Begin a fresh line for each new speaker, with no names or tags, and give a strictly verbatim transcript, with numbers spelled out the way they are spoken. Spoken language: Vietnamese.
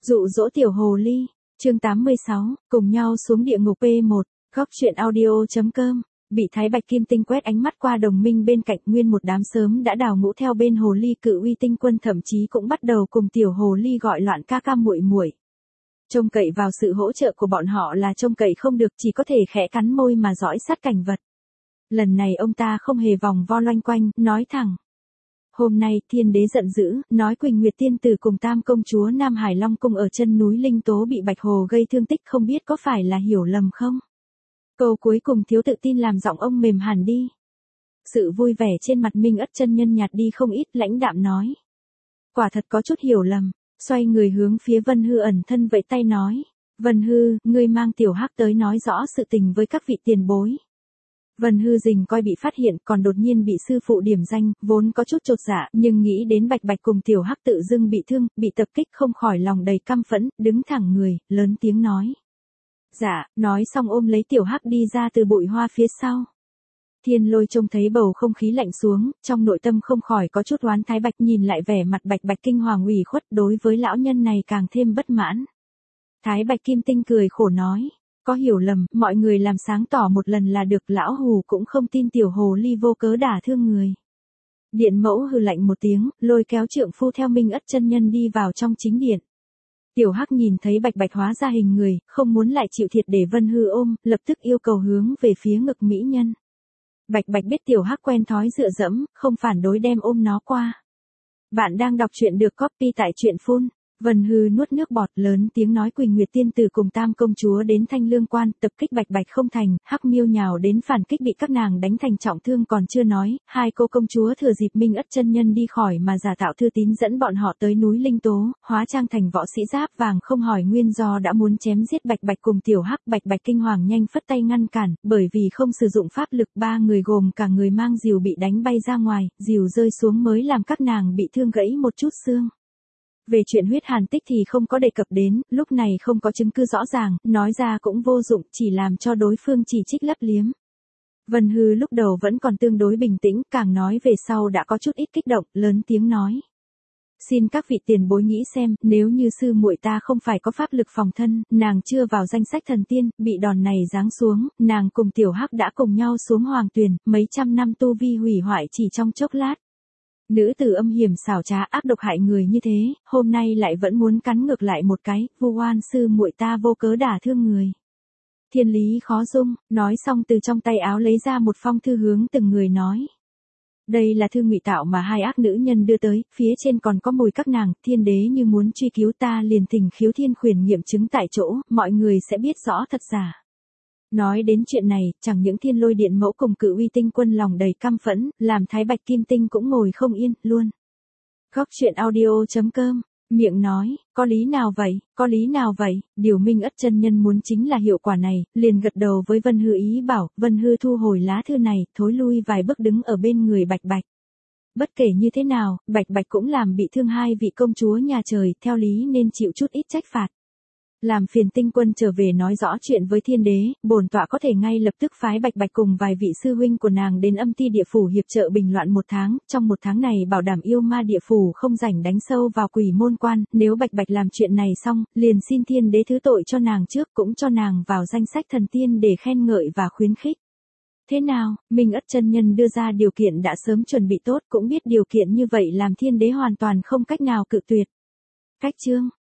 Dụ dỗ tiểu hồ ly, chương tám mươi sáu, cùng nhau xuống địa ngục pê một, góc truyện audio.com, bị Thái Bạch Kim Tinh quét ánh mắt qua đồng minh bên cạnh, nguyên một đám sớm đã đào ngũ theo bên hồ ly cự uy tinh quân, thậm chí cũng bắt đầu cùng tiểu hồ ly gọi loạn ca ca muội muội. Trông cậy vào sự hỗ trợ của bọn họ là trông cậy không được, chỉ có thể khẽ cắn môi mà dõi sát cảnh vật. Lần này ông ta không hề vòng vo loanh quanh, nói thẳng. Hôm nay thiên đế giận dữ, nói Quỳnh Nguyệt tiên tử cùng tam công chúa Nam Hải Long cung ở chân núi Linh Tố bị Bạch Hồ gây thương tích, không biết có phải là hiểu lầm không? Câu cuối cùng thiếu tự tin làm giọng ông mềm hẳn đi. Sự vui vẻ trên mặt Minh Ất chân nhân nhạt đi không ít, lãnh đạm nói. Quả thật có chút hiểu lầm, xoay người hướng phía Vân Hư ẩn thân vẫy tay nói. Vân Hư, ngươi mang tiểu hắc tới nói rõ sự tình với các vị tiền bối. Vân Hư Dình coi bị phát hiện, còn đột nhiên bị sư phụ điểm danh, vốn có chút chột dạ, nhưng nghĩ đến Bạch Bạch cùng tiểu hắc tự dưng bị thương, bị tập kích, không khỏi lòng đầy căm phẫn, đứng thẳng người, lớn tiếng nói. Dạ, nói xong ôm lấy tiểu hắc đi ra từ bụi hoa phía sau. Thiên Lôi trông thấy bầu không khí lạnh xuống, trong nội tâm không khỏi có chút oán. Thái Bạch nhìn lại vẻ mặt Bạch Bạch kinh hoàng ủy khuất, đối với lão nhân này càng thêm bất mãn. Thái Bạch Kim Tinh cười khổ nói. Có hiểu lầm, mọi người làm sáng tỏ một lần là được, lão hù cũng không tin tiểu hồ ly vô cớ đả thương người. Điện mẫu hừ lạnh một tiếng, lôi kéo trượng phu theo Minh Ất chân nhân đi vào trong chính điện. Tiểu Hắc nhìn thấy Bạch Bạch hóa ra hình người, không muốn lại chịu thiệt để Vân Hư ôm, lập tức yêu cầu hướng về phía ngực mỹ nhân. Bạch Bạch biết Tiểu Hắc quen thói dựa dẫm, không phản đối đem ôm nó qua. Bạn đang đọc truyện được copy tại truyện phun. Vân Hư nuốt nước bọt, lớn tiếng nói Quỳnh Nguyệt tiên tử cùng tam công chúa đến Thanh Lương quan, tập kích Bạch Bạch không thành, Hắc Miêu nhào đến phản kích bị các nàng đánh thành trọng thương, còn chưa nói, hai cô công chúa thừa dịp Minh Ất chân nhân đi khỏi mà giả tạo thư tín dẫn bọn họ tới núi Linh Tố, hóa trang thành võ sĩ giáp vàng, không hỏi nguyên do đã muốn chém giết Bạch Bạch cùng tiểu Hắc. Bạch Bạch kinh hoàng nhanh phất tay ngăn cản, bởi vì không sử dụng pháp lực, ba người gồm cả người mang rìu bị đánh bay ra ngoài, rìu rơi xuống mới làm các nàng bị thương gãy một chút xương. Về chuyện huyết hàn tích thì không có đề cập đến, lúc này không có chứng cứ rõ ràng, nói ra cũng vô dụng, chỉ làm cho đối phương chỉ trích lấp liếm. Vân Hư lúc đầu vẫn còn tương đối bình tĩnh, càng nói về sau đã có chút ít kích động, lớn tiếng nói. Xin các vị tiền bối nghĩ xem, nếu như sư muội ta không phải có pháp lực phòng thân, nàng chưa vào danh sách thần tiên, bị đòn này giáng xuống, nàng cùng tiểu Hắc đã cùng nhau xuống hoàng tuyền, mấy trăm năm tu vi hủy hoại chỉ trong chốc lát. Nữ tử âm hiểm xảo trá ác độc hại người như thế, hôm nay lại vẫn muốn cắn ngược lại một cái, vu oan sư muội ta vô cớ đả thương người. Thiên lý khó dung, nói xong từ trong tay áo lấy ra một phong thư hướng từng người nói. Đây là thư ngụy tạo mà hai ác nữ nhân đưa tới, phía trên còn có mùi các nàng, thiên đế như muốn truy cứu ta liền thỉnh khiếu thiên khuyển nghiệm chứng tại chỗ, mọi người sẽ biết rõ thật giả. Nói đến chuyện này, chẳng những Thiên Lôi điện mẫu cùng cự uy tinh quân lòng đầy căm phẫn, làm Thái Bạch Kim Tinh cũng ngồi không yên, luôn. Góc truyện audio.com, miệng nói, có lý nào vậy, có lý nào vậy, điều Minh Ất chân nhân muốn chính là hiệu quả này, liền gật đầu với Vân Hư ý bảo, Vân Hư thu hồi lá thư này, thối lui vài bước đứng ở bên người Bạch Bạch. Bất kể như thế nào, Bạch Bạch cũng làm bị thương hai vị công chúa nhà trời, theo lý nên chịu chút ít trách phạt. Làm phiền tinh quân trở về nói rõ chuyện với thiên đế, bổn tọa có thể ngay lập tức phái Bạch Bạch cùng vài vị sư huynh của nàng đến âm ti địa phủ hiệp trợ bình loạn một tháng, trong một tháng này bảo đảm yêu ma địa phủ không rảnh đánh sâu vào quỷ môn quan, nếu Bạch Bạch làm chuyện này xong, liền xin thiên đế thứ tội cho nàng trước, cũng cho nàng vào danh sách thần tiên để khen ngợi và khuyến khích. Thế nào, Minh Ất chân nhân đưa ra điều kiện đã sớm chuẩn bị tốt, cũng biết điều kiện như vậy làm thiên đế hoàn toàn không cách nào cự tuyệt. Cách chương